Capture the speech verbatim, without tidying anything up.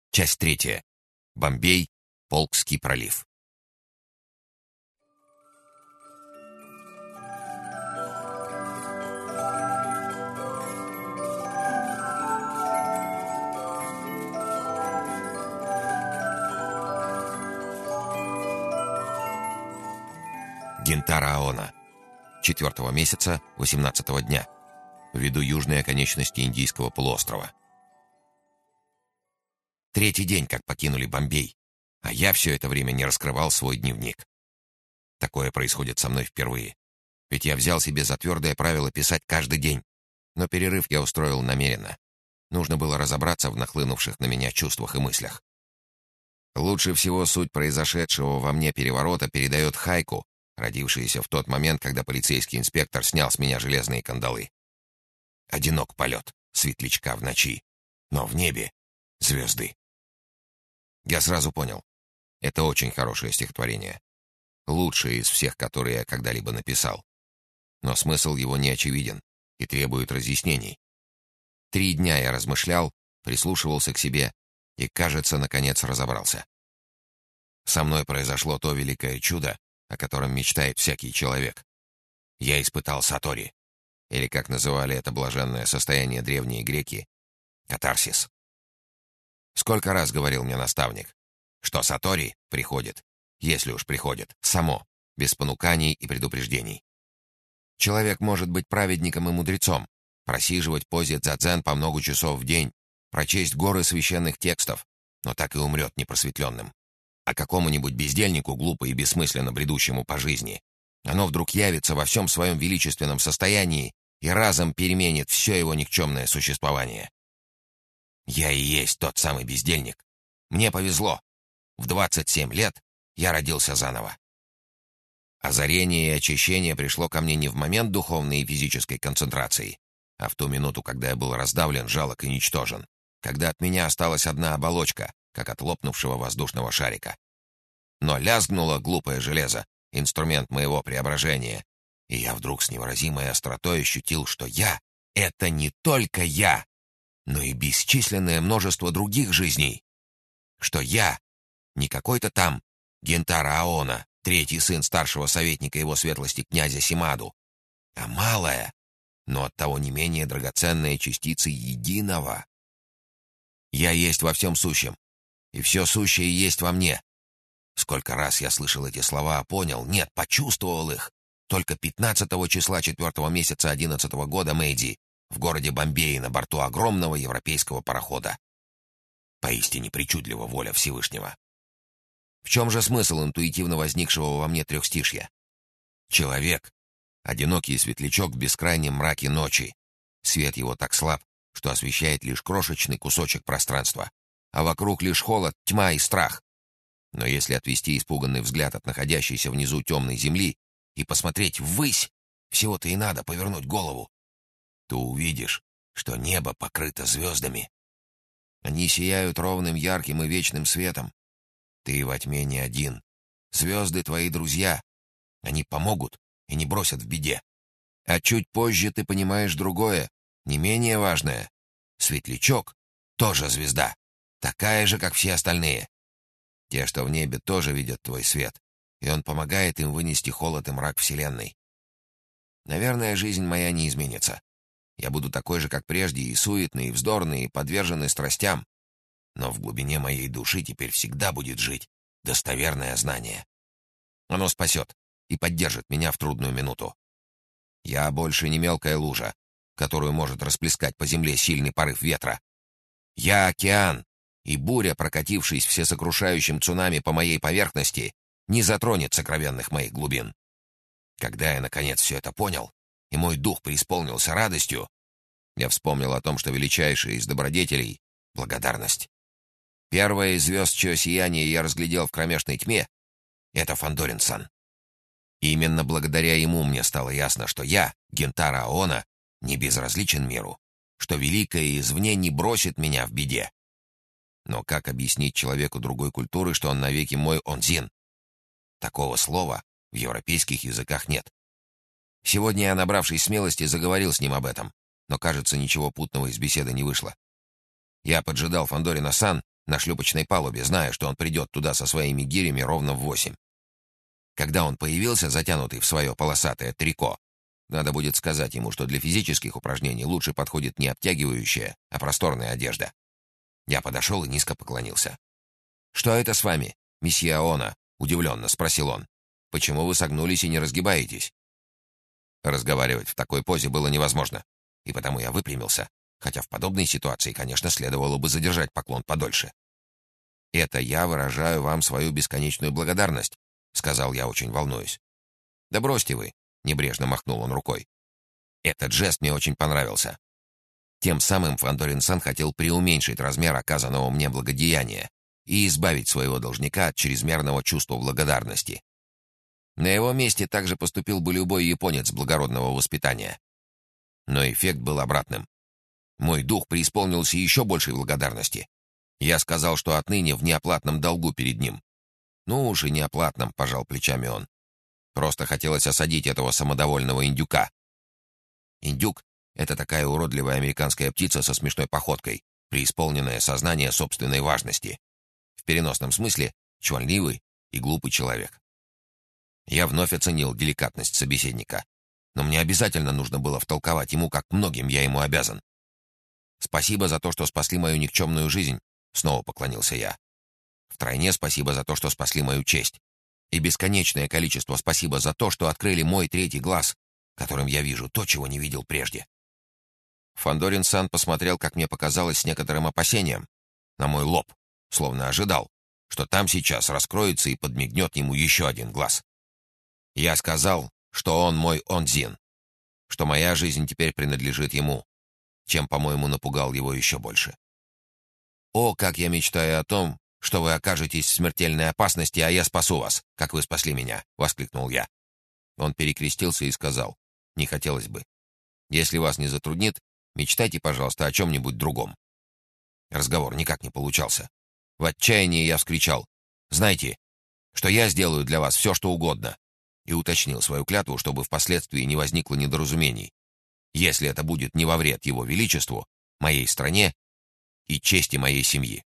Часть третья. Бомбей, Полкский пролив. Гентара Аона. Четвертого месяца, восемнадцатого дня. Ввиду южной оконечности Индийского полуострова. Третий день, как покинули Бомбей, а я все это время не раскрывал свой дневник. Такое происходит со мной впервые. Ведь я взял себе за твердое правило писать каждый день. Но перерыв я устроил намеренно. Нужно было разобраться в нахлынувших на меня чувствах и мыслях. Лучше всего суть произошедшего во мне переворота передает Хайку, родившаяся в тот момент, когда полицейский инспектор снял с меня железные кандалы. Одинок полет светлячка в ночи, но в небе звезды. Я сразу понял, это очень хорошее стихотворение. Лучшее из всех, которые я когда-либо написал. Но смысл его не очевиден и требует разъяснений. Три дня я размышлял, прислушивался к себе и, кажется, наконец разобрался. Со мной произошло то великое чудо, о котором мечтает всякий человек. Я испытал сатори, или, как называли это блаженное состояние древние греки, катарсис. Сколько раз говорил мне наставник, что сатори приходит, если уж приходит, само, без понуканий и предупреждений. Человек может быть праведником и мудрецом, просиживать в позе дзадзен по много часов в день, прочесть горы священных текстов, но так и умрет непросветленным. А какому-нибудь бездельнику, глупо и бессмысленно бредущему по жизни, оно вдруг явится во всем своем величественном состоянии и разом переменит все его никчемное существование. Я и есть тот самый бездельник. Мне повезло. В двадцать семь лет я родился заново. Озарение и очищение пришло ко мне не в момент духовной и физической концентрации, а в ту минуту, когда я был раздавлен, жалок и ничтожен, когда от меня осталась одна оболочка, как от лопнувшего воздушного шарика. Но лязгнуло глупое железо, инструмент моего преображения, и я вдруг с невыразимой остротой ощутил, что я — это не только я, но и бесчисленное множество других жизней. Что я не какой-то там Гентара Аона, третий сын старшего советника его светлости князя Симаду, а малая, но оттого не менее драгоценная частица единого. Я есть во всем сущем, и все сущее есть во мне. Сколько раз я слышал эти слова, а понял, нет, почувствовал их, только пятнадцатого числа четвертого месяца одиннадцатого года Мэйди в городе Бомбее на борту огромного европейского парохода. Поистине причудлива воля Всевышнего. В чем же смысл интуитивно возникшего во мне трехстишья? Человек — одинокий светлячок в бескрайнем мраке ночи. Свет его так слаб, что освещает лишь крошечный кусочек пространства, а вокруг лишь холод, тьма и страх. Но если отвести испуганный взгляд от находящейся внизу темной земли и посмотреть ввысь, всего-то и надо повернуть голову, то увидишь, что небо покрыто звездами. Они сияют ровным, ярким и вечным светом. Ты во тьме не один. Звезды твои друзья. Они помогут и не бросят в беде. А чуть позже ты понимаешь другое, не менее важное. Светлячок — тоже звезда, такая же, как все остальные. Те, что в небе, тоже видят твой свет, и он помогает им вынести холод и мрак Вселенной. Наверное, жизнь моя не изменится. Я буду такой же, как прежде, и суетный, и вздорный, и подверженный страстям. Но в глубине моей души теперь всегда будет жить достоверное знание. Оно спасет и поддержит меня в трудную минуту. Я больше не мелкая лужа, которую может расплескать по земле сильный порыв ветра. Я океан, и буря, прокатившись всесокрушающим цунами по моей поверхности, не затронет сокровенных моих глубин. Когда я, наконец, все это понял, и мой дух преисполнился радостью, я вспомнил о том, что величайшая из добродетелей — благодарность. Первое из звезд, чье сияние я разглядел в кромешной тьме, — это Фандорин-сан. Именно благодаря ему мне стало ясно, что я, Гентара Аона, не безразличен миру, что великое извне не бросит меня в беде. Но как объяснить человеку другой культуры, что он навеки мой онзин? Такого слова в европейских языках нет. Сегодня я, набравшись смелости, заговорил с ним об этом, но, кажется, ничего путного из беседы не вышло. Я поджидал Фандорина-сан на шлюпочной палубе, зная, что он придет туда со своими гирями ровно в восемь. Когда он появился, затянутый в свое полосатое трико, надо будет сказать ему, что для физических упражнений лучше подходит не обтягивающая, а просторная одежда. Я подошел и низко поклонился. «Что это с вами, месье Аона?» — удивленно спросил он. «Почему вы согнулись и не разгибаетесь?» Разговаривать в такой позе было невозможно, и потому я выпрямился, хотя в подобной ситуации, конечно, следовало бы задержать поклон подольше. «Это я выражаю вам свою бесконечную благодарность», — сказал я, очень волнуюсь. «Да бросьте вы», — небрежно махнул он рукой. Этот жест мне очень понравился. Тем самым Фандорин-сан хотел преуменьшить размер оказанного мне благодеяния и избавить своего должника от чрезмерного чувства благодарности. На его месте также поступил бы любой японец благородного воспитания. Но эффект был обратным. Мой дух преисполнился еще большей благодарности. Я сказал, что отныне в неоплатном долгу перед ним. «Ну уж и неоплатном», — пожал плечами он. «Просто хотелось осадить этого самодовольного индюка». Индюк — это такая уродливая американская птица со смешной походкой, преисполненное сознание собственной важности. В переносном смысле чванливый и глупый человек. Я вновь оценил деликатность собеседника, но мне обязательно нужно было втолковать ему, как многим я ему обязан. «Спасибо за то, что спасли мою никчемную жизнь», — снова поклонился я. «Втройне спасибо за то, что спасли мою честь. И бесконечное количество спасибо за то, что открыли мой третий глаз, которым я вижу то, чего не видел прежде». Фандорин-сан посмотрел, как мне показалось, с некоторым опасением, на мой лоб, словно ожидал, что там сейчас раскроется и подмигнет ему еще один глаз. Я сказал, что он мой Онзин, что моя жизнь теперь принадлежит ему, чем, по-моему, напугал его еще больше. «О, как я мечтаю о том, что вы окажетесь в смертельной опасности, а я спасу вас, как вы спасли меня!» — воскликнул я. Он перекрестился и сказал: «Не хотелось бы. Если вас не затруднит, мечтайте, пожалуйста, о чем-нибудь другом». Разговор никак не получался. В отчаянии я вскричал: «Знаете, что я сделаю для вас все, что угодно», и уточнил свою клятву, чтобы впоследствии не возникло недоразумений, если это будет не во вред его величеству, моей стране и чести моей семьи.